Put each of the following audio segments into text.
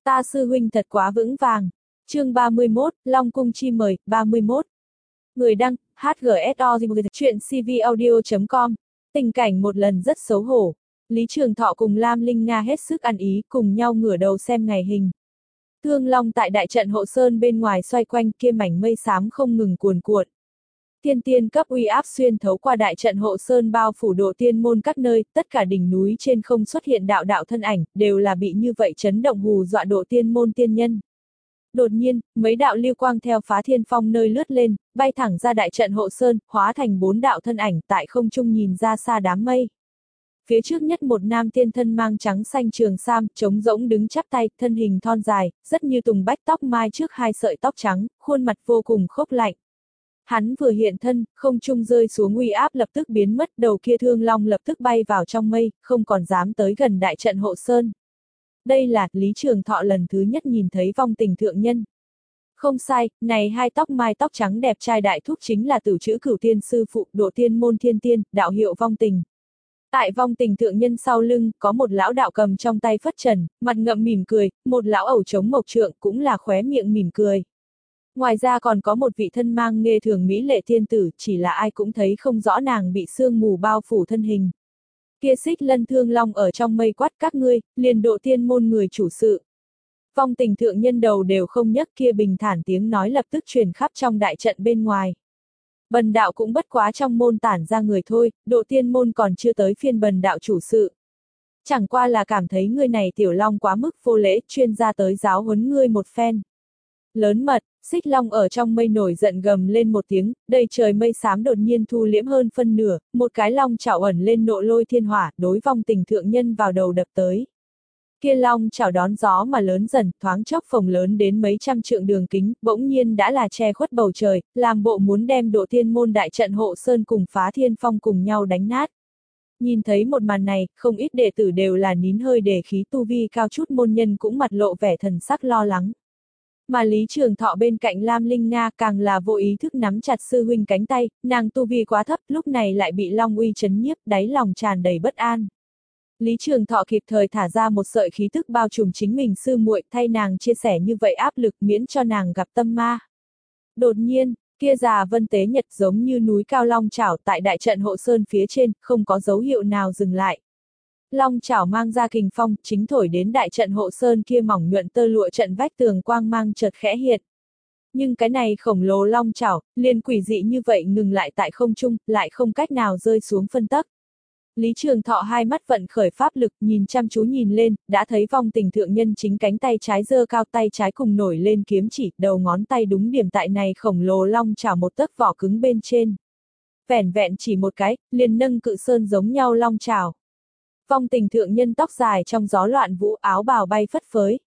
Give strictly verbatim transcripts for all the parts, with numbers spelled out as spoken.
Ta sư huynh thật quá vững vàng. Chương ba mươi mốt, Long cung chi mời, ba mươi mốt. Người đăng, hát giê ét o chuyện c v audio chấm com. Tình cảnh một lần rất xấu hổ. Lý Trường Thọ cùng Lam Linh Nga hết sức ăn ý, cùng nhau ngửa đầu xem ngày hình. Thương Long tại đại trận hộ sơn bên ngoài xoay quanh, kia mảnh mây xám không ngừng cuồn cuộn. Thiên tiên cấp uy áp xuyên thấu qua đại trận hộ sơn bao phủ độ tiên môn các nơi, tất cả đỉnh núi trên không xuất hiện đạo đạo thân ảnh, đều là bị như vậy chấn động hù dọa độ tiên môn tiên nhân. Đột nhiên, mấy đạo lưu quang theo phá thiên phong nơi lướt lên, bay thẳng ra đại trận hộ sơn, hóa thành bốn đạo thân ảnh tại không trung nhìn ra xa đám mây. Phía trước nhất một nam tiên thân mang trắng xanh trường sam, trống rỗng đứng chắp tay, thân hình thon dài, rất như tùng bách tóc mai trước hai sợi tóc trắng, khuôn mặt vô cùng khốc lạnh. Hắn vừa hiện thân, không trung rơi xuống uy áp lập tức biến mất, đầu kia Thương Long lập tức bay vào trong mây, không còn dám tới gần đại trận hộ sơn. Đây là Lý Trường Thọ lần thứ nhất nhìn thấy vong tình thượng nhân. Không sai, này hai tóc mai tóc trắng đẹp trai đại thúc chính là tử chữ Cửu Tiên sư phụ, độ tiên môn thiên tiên, đạo hiệu vong tình. Tại vong tình thượng nhân sau lưng, có một lão đạo cầm trong tay phất trần, mặt ngậm mỉm cười, một lão ẩu chống mộc trượng cũng là khóe miệng mỉm cười. Ngoài ra còn có một vị thân mang nghê thường mỹ lệ tiên tử, chỉ là ai cũng thấy không rõ nàng bị sương mù bao phủ thân hình. Kia Xích Lân Thương Long ở trong mây quát các ngươi, liền độ tiên môn người chủ sự. Vong tình thượng nhân đầu đều không nhấc, kia bình thản tiếng nói lập tức truyền khắp trong đại trận bên ngoài. Bần đạo cũng bất quá trong môn tản ra người thôi, độ tiên môn còn chưa tới phiên bần đạo chủ sự. Chẳng qua là cảm thấy ngươi này tiểu long quá mức vô lễ, chuyên gia tới giáo huấn ngươi một phen. Lớn mật, Xích Long ở trong mây nổi giận gầm lên một tiếng, đầy trời mây xám đột nhiên thu liễm hơn phân nửa, một cái long chảo ẩn lên nộ lôi thiên hỏa, đối vong tình thượng nhân vào đầu đập tới. Kia long chảo đón gió mà lớn dần, thoáng chốc phồng lớn đến mấy trăm trượng đường kính, bỗng nhiên đã là che khuất bầu trời, làm bộ muốn đem độ tiên môn đại trận hộ sơn cùng phá thiên phong cùng nhau đánh nát. Nhìn thấy một màn này, không ít đệ tử đều là nín hơi để khí, tu vi cao chút môn nhân cũng mặt lộ vẻ thần sắc lo lắng. Mà Lý Trường Thọ bên cạnh Lam Linh Nga càng là vô ý thức nắm chặt sư huynh cánh tay, nàng tu vi quá thấp, lúc này lại bị long uy chấn nhiếp, đáy lòng tràn đầy bất an. Lý Trường Thọ kịp thời thả ra một sợi khí tức bao trùm chính mình sư muội, thay nàng chia sẻ như vậy áp lực miễn cho nàng gặp tâm ma. Đột nhiên, kia già vân tế nhật giống như núi cao long chảo tại đại trận hộ sơn phía trên, không có dấu hiệu nào dừng lại. Long chảo mang ra kình phong, chính thổi đến đại trận hộ sơn kia mỏng nhuận tơ lụa trận vách tường quang mang chợt khẽ hiện. Nhưng cái này khổng lồ long chảo, liền quỷ dị như vậy ngừng lại tại không trung, lại không cách nào rơi xuống phân tấc. Lý Trường Thọ hai mắt vận khởi pháp lực, nhìn chăm chú nhìn lên, đã thấy vong tình thượng nhân chính cánh tay trái giơ cao, tay trái cùng nổi lên kiếm chỉ, đầu ngón tay đúng điểm tại này khổng lồ long chảo một tấc vỏ cứng bên trên. Vẻn vẹn chỉ một cái, liền nâng cự sơn giống nhau long chảo. Vong tình thượng nhân tóc dài trong gió loạn vũ, áo bào bay phất phới.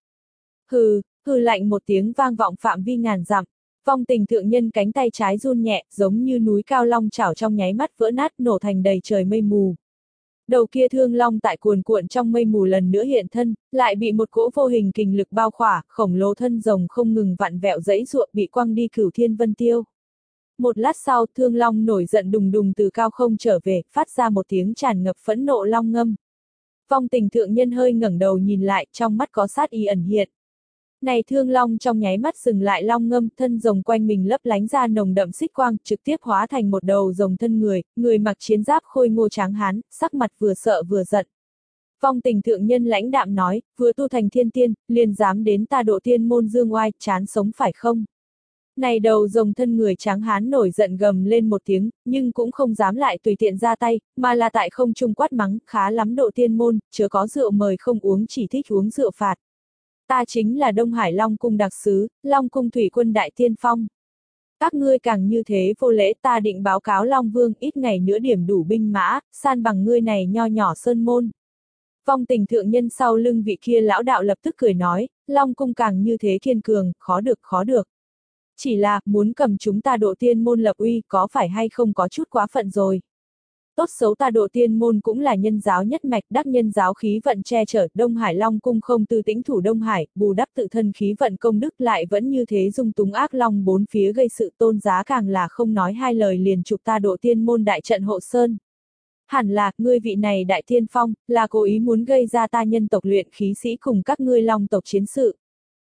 Hừ, hừ lạnh một tiếng vang vọng phạm vi ngàn dặm. Vong tình thượng nhân cánh tay trái run nhẹ, giống như núi cao long chảo trong nháy mắt vỡ nát, nổ thành đầy trời mây mù. Đầu kia Thương Long tại cuồn cuộn trong mây mù lần nữa hiện thân, lại bị một cỗ vô hình kình lực bao khỏa, khổng lồ thân rồng không ngừng vặn vẹo giãy giụa, bị quăng đi Cửu Thiên Vân Tiêu. Một lát sau, Thương Long nổi giận đùng đùng từ cao không trở về, phát ra một tiếng tràn ngập phẫn nộ long ngâm. Vong tình thượng nhân hơi ngẩng đầu nhìn lại, trong mắt có sát ý ẩn hiện. Này Thương Long trong nháy mắt dừng lại long ngâm, thân rồng quanh mình lấp lánh ra nồng đậm xích quang, trực tiếp hóa thành một đầu rồng thân người, người mặc chiến giáp khôi ngô tráng hán, sắc mặt vừa sợ vừa giận. Vong tình thượng nhân lãnh đạm nói, vừa tu thành thiên tiên, liền dám đến ta độ tiên môn dương oai, chán sống phải không? Này đầu rồng thân người tráng hán nổi giận gầm lên một tiếng, nhưng cũng không dám lại tùy tiện ra tay, mà là tại không trung quát mắng, khá lắm độ tiên môn, chớ có rượu mời không uống, chỉ thích uống rượu phạt. Ta chính là Đông Hải Long cung đặc sứ, Long cung thủy quân đại tiên phong. Các ngươi càng như thế vô lễ, ta định báo cáo Long Vương ít ngày nữa điểm đủ binh mã, san bằng ngươi này nho nhỏ sơn môn. Vong tình thượng nhân sau lưng vị kia lão đạo lập tức cười nói, Long cung càng như thế kiên cường, khó được khó được. Chỉ là, muốn cầm chúng ta độ tiên môn lập uy, có phải hay không có chút quá phận rồi. Tốt xấu ta độ tiên môn cũng là nhân giáo nhất mạch, đắc nhân giáo khí vận che chở, Đông Hải Long cung không tư tĩnh thủ Đông Hải, bù đắp tự thân khí vận công đức lại vẫn như thế dung túng ác long bốn phía gây sự tôn giá, càng là không nói hai lời liền chụp ta độ tiên môn đại trận hộ sơn. Hẳn là, ngươi vị này đại tiên phong, là cố ý muốn gây ra ta nhân tộc luyện khí sĩ cùng các ngươi long tộc chiến sự.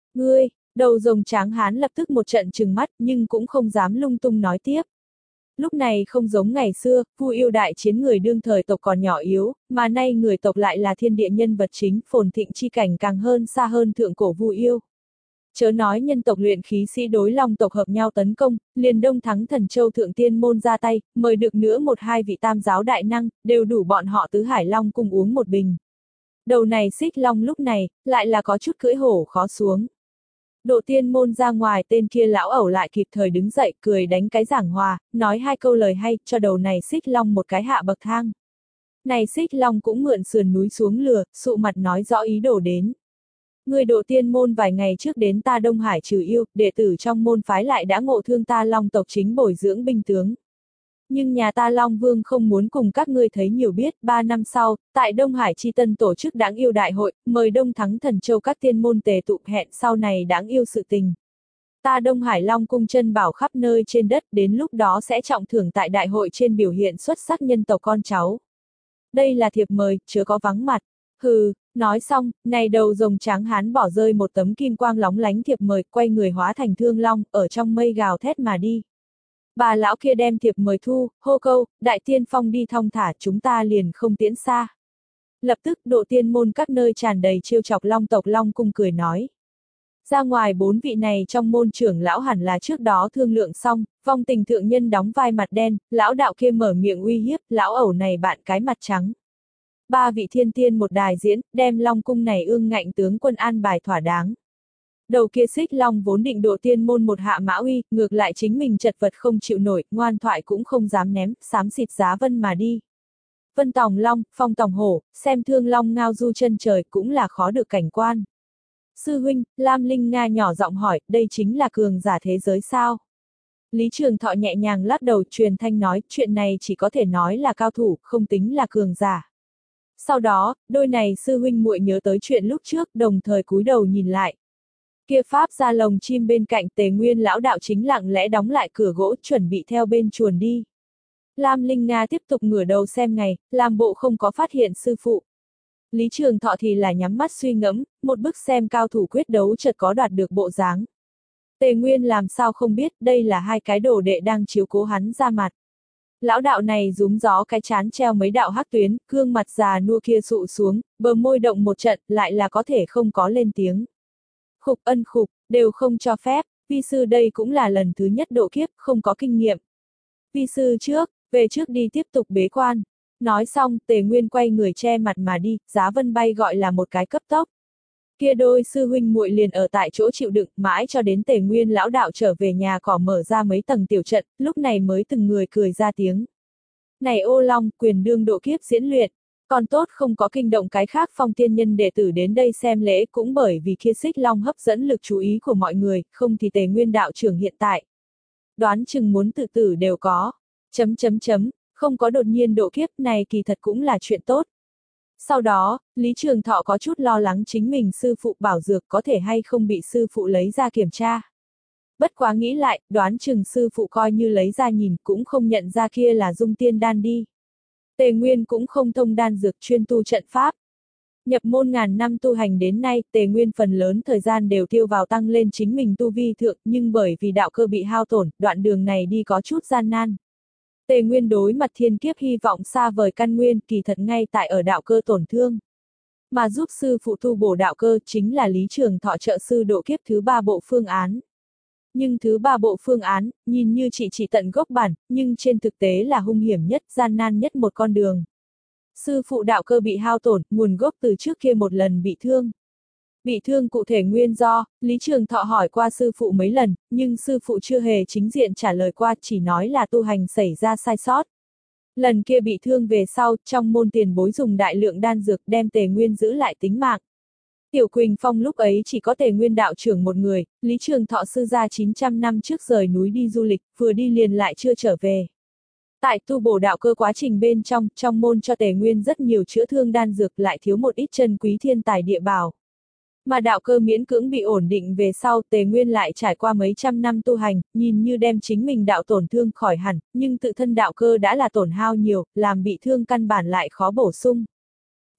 Ngươi, đầu rồng tráng hán lập tức một trận trừng mắt nhưng cũng không dám lung tung nói tiếp. Lúc này không giống ngày xưa, Vu Yêu đại chiến người đương thời tộc còn nhỏ yếu, mà nay người tộc lại là thiên địa nhân vật chính, phồn thịnh chi cảnh càng hơn xa hơn thượng cổ Vu Yêu. Chớ nói nhân tộc luyện khí sĩ đối long tộc hợp nhau tấn công, liền đông thắng thần châu thượng tiên môn ra tay, mời được nữa một hai vị tam giáo đại năng, đều đủ bọn họ tứ hải long cùng uống một bình. Đầu này xích long lúc này, lại là có chút cưỡi hổ khó xuống. Độ tiên môn ra ngoài tên kia lão ẩu lại kịp thời đứng dậy cười đánh cái giảng hòa, nói hai câu lời hay cho đầu này xích long một cái hạ bậc thang. Này xích long cũng mượn sườn núi xuống lừa, sụ mặt nói rõ ý đồ đến. Người độ tiên môn vài ngày trước đến ta Đông Hải trừ yêu, đệ tử trong môn phái lại đã ngộ thương ta long tộc chính bồi dưỡng binh tướng. Nhưng nhà ta Long Vương không muốn cùng các ngươi thấy nhiều biết, ba năm sau, tại Đông Hải Chi Tân tổ chức đáng yêu đại hội, mời Đông Thắng Thần Châu các tiên môn tề tụ hẹn sau này đáng yêu sự tình. Ta Đông Hải Long cung chân bảo khắp nơi trên đất, đến lúc đó sẽ trọng thưởng tại đại hội trên biểu hiện xuất sắc nhân tộc con cháu. Đây là thiệp mời, chớ có vắng mặt. Hừ, nói xong, này đầu rồng tráng hán bỏ rơi một tấm kim quang lóng lánh thiệp mời, quay người hóa thành thương long, ở trong mây gào thét mà đi. Bà lão kia đem thiệp mời thu, hô câu, đại tiên phong đi thong thả chúng ta liền không tiễn xa. Lập tức độ tiên môn các nơi tràn đầy trêu chọc long tộc long cung cười nói. Ra ngoài bốn vị này trong môn trưởng lão hẳn là trước đó thương lượng xong, vong tình thượng nhân đóng vai mặt đen, lão đạo kia mở miệng uy hiếp, lão ẩu này bạn cái mặt trắng. Ba vị thiên tiên một đài diễn, đem long cung này ương ngạnh tướng quân an bài thỏa đáng. Đầu kia xích long vốn định độ tiên môn một hạ mã uy, ngược lại chính mình chật vật không chịu nổi, ngoan thoại cũng không dám ném, xám xịt giá vân mà đi. Vân tòng long, phong tòng hổ, xem thương long ngao du chân trời cũng là khó được cảnh quan. Sư huynh, Lam Linh Nga nhỏ giọng hỏi, đây chính là cường giả thế giới sao? Lý Trường Thọ nhẹ nhàng lắc đầu truyền thanh nói, chuyện này chỉ có thể nói là cao thủ, không tính là cường giả. Sau đó, đôi này sư huynh muội nhớ tới chuyện lúc trước, đồng thời cúi đầu nhìn lại. Kia pháp ra lồng chim bên cạnh Tề Nguyên lão đạo chính lặng lẽ đóng lại cửa gỗ chuẩn bị theo bên chuồn đi. Lam Linh Nga tiếp tục ngửa đầu xem ngày, làm bộ không có phát hiện sư phụ. Lý Trường Thọ thì là nhắm mắt suy ngẫm, một bức xem cao thủ quyết đấu chợt có đoạt được bộ dáng. Tề Nguyên làm sao không biết đây là hai cái đồ đệ đang chiếu cố hắn ra mặt. Lão đạo này rúm gió cái chán treo mấy đạo hắc tuyến, gương mặt già nua kia sụ xuống, bờ môi động một trận, lại là có thể không có lên tiếng. Khục ân khục, đều không cho phép, vi sư đây cũng là lần thứ nhất độ kiếp, không có kinh nghiệm. Vi sư trước, về trước đi tiếp tục bế quan. Nói xong, Tề Nguyên quay người che mặt mà đi, Giá Vân bay gọi là một cái cấp tốc. Kia đôi sư huynh muội liền ở tại chỗ chịu đựng, mãi cho đến Tề Nguyên lão đạo trở về nhà cỏ mở ra mấy tầng tiểu trận, lúc này mới từng người cười ra tiếng. Này ô long, quyền đương độ kiếp diễn luyện. Còn tốt không có kinh động cái khác phong tiên nhân đệ tử đến đây xem lễ cũng bởi vì kia xích long hấp dẫn lực chú ý của mọi người, không thì Tề Nguyên đạo trưởng hiện tại. Đoán chừng muốn tự tử đều có. Chấm chấm chấm, không có đột nhiên độ kiếp này kỳ thật cũng là chuyện tốt. Sau đó, Lý Trường Thọ có chút lo lắng chính mình sư phụ bảo dược có thể hay không bị sư phụ lấy ra kiểm tra. Bất quá nghĩ lại, đoán chừng sư phụ coi như lấy ra nhìn cũng không nhận ra kia là dung tiên đan đi. Tề Nguyên cũng không thông đan dược chuyên tu trận pháp. Nhập môn ngàn năm tu hành đến nay, Tề Nguyên phần lớn thời gian đều tiêu vào tăng lên chính mình tu vi thượng, nhưng bởi vì đạo cơ bị hao tổn, đoạn đường này đi có chút gian nan. Tề Nguyên đối mặt thiên kiếp hy vọng xa vời căn nguyên, kỳ thật ngay tại ở đạo cơ tổn thương. Mà giúp sư phụ tu bổ đạo cơ chính là Lý Trường Thọ trợ sư độ kiếp thứ ba bộ phương án. Nhưng thứ ba bộ phương án, nhìn như chỉ chỉ tận gốc bản, nhưng trên thực tế là hung hiểm nhất, gian nan nhất một con đường. Sư phụ đạo cơ bị hao tổn, nguồn gốc từ trước kia một lần bị thương. Bị thương cụ thể nguyên do, Lý Trường Thọ hỏi qua sư phụ mấy lần, nhưng sư phụ chưa hề chính diện trả lời qua, chỉ nói là tu hành xảy ra sai sót. Lần kia bị thương về sau, trong môn tiền bối dùng đại lượng đan dược đem Tề Nguyên giữ lại tính mạng. Tiểu Quỳnh Phong lúc ấy chỉ có Tề Nguyên đạo trưởng một người, Lý Trường Thọ sư gia chín trăm năm trước rời núi đi du lịch, vừa đi liền lại chưa trở về. Tại tu bổ đạo cơ quá trình bên trong, trong môn cho Tề Nguyên rất nhiều chữa thương đan dược lại thiếu một ít chân quý thiên tài địa bảo. Mà đạo cơ miễn cưỡng bị ổn định về sau, Tề Nguyên lại trải qua mấy trăm năm tu hành, nhìn như đem chính mình đạo tổn thương khỏi hẳn, nhưng tự thân đạo cơ đã là tổn hao nhiều, làm bị thương căn bản lại khó bổ sung.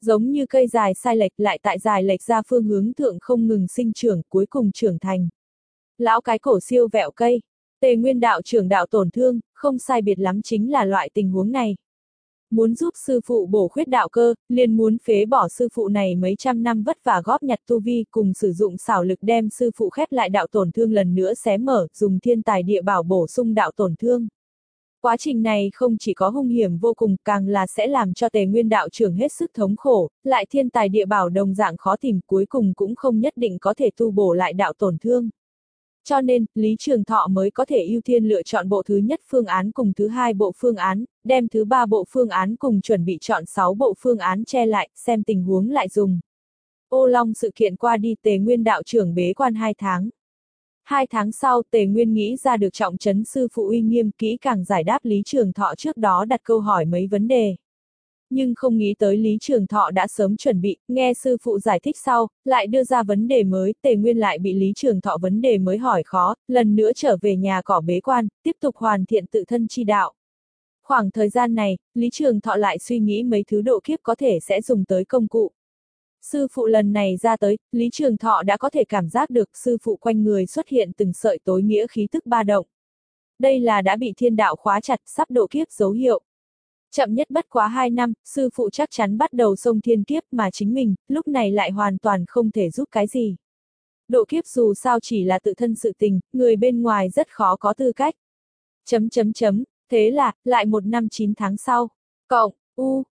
Giống như cây dài sai lệch lại tại dài lệch ra phương hướng thượng không ngừng sinh trưởng, cuối cùng trưởng thành. Lão cái cổ siêu vẹo cây. Tề Nguyên đạo trưởng đạo tổn thương, không sai biệt lắm chính là loại tình huống này. Muốn giúp sư phụ bổ khuyết đạo cơ, liền muốn phế bỏ sư phụ này mấy trăm năm vất vả góp nhặt tu vi cùng sử dụng xảo lực đem sư phụ khép lại đạo tổn thương lần nữa xé mở, dùng thiên tài địa bảo bổ sung đạo tổn thương. Quá trình này không chỉ có hung hiểm vô cùng, càng là sẽ làm cho Tề Nguyên đạo trưởng hết sức thống khổ, lại thiên tài địa bảo đồng dạng khó tìm, cuối cùng cũng không nhất định có thể tu bổ lại đạo tổn thương. Cho nên, Lý Trường Thọ mới có thể ưu tiên lựa chọn bộ thứ nhất phương án cùng thứ hai bộ phương án, đem thứ ba bộ phương án cùng chuẩn bị chọn sáu bộ phương án che lại, xem tình huống lại dùng. Ô Long sự kiện qua đi, Tề Nguyên đạo trưởng bế quan hai tháng. Hai tháng sau, Tề Nguyên nghĩ ra được trọng trấn sư phụ uy nghiêm, kỹ càng giải đáp Lý Trường Thọ trước đó đặt câu hỏi mấy vấn đề. Nhưng không nghĩ tới Lý Trường Thọ đã sớm chuẩn bị, nghe sư phụ giải thích sau, lại đưa ra vấn đề mới, Tề Nguyên lại bị Lý Trường Thọ vấn đề mới hỏi khó, lần nữa trở về nhà cỏ bế quan, tiếp tục hoàn thiện tự thân chi đạo. Khoảng thời gian này, Lý Trường Thọ lại suy nghĩ mấy thứ độ kiếp có thể sẽ dùng tới công cụ. Sư phụ lần này ra tới, Lý Trường Thọ đã có thể cảm giác được sư phụ quanh người xuất hiện từng sợi tối nghĩa khí tức ba động. Đây là đã bị thiên đạo khóa chặt, sắp độ kiếp dấu hiệu. Chậm nhất bất quá hai năm, sư phụ chắc chắn bắt đầu xông thiên kiếp mà chính mình, lúc này lại hoàn toàn không thể giúp cái gì. Độ kiếp dù sao chỉ là tự thân sự tình, người bên ngoài rất khó có tư cách. Chấm chấm chấm, thế là, lại một năm chín tháng sau. Cộng, U,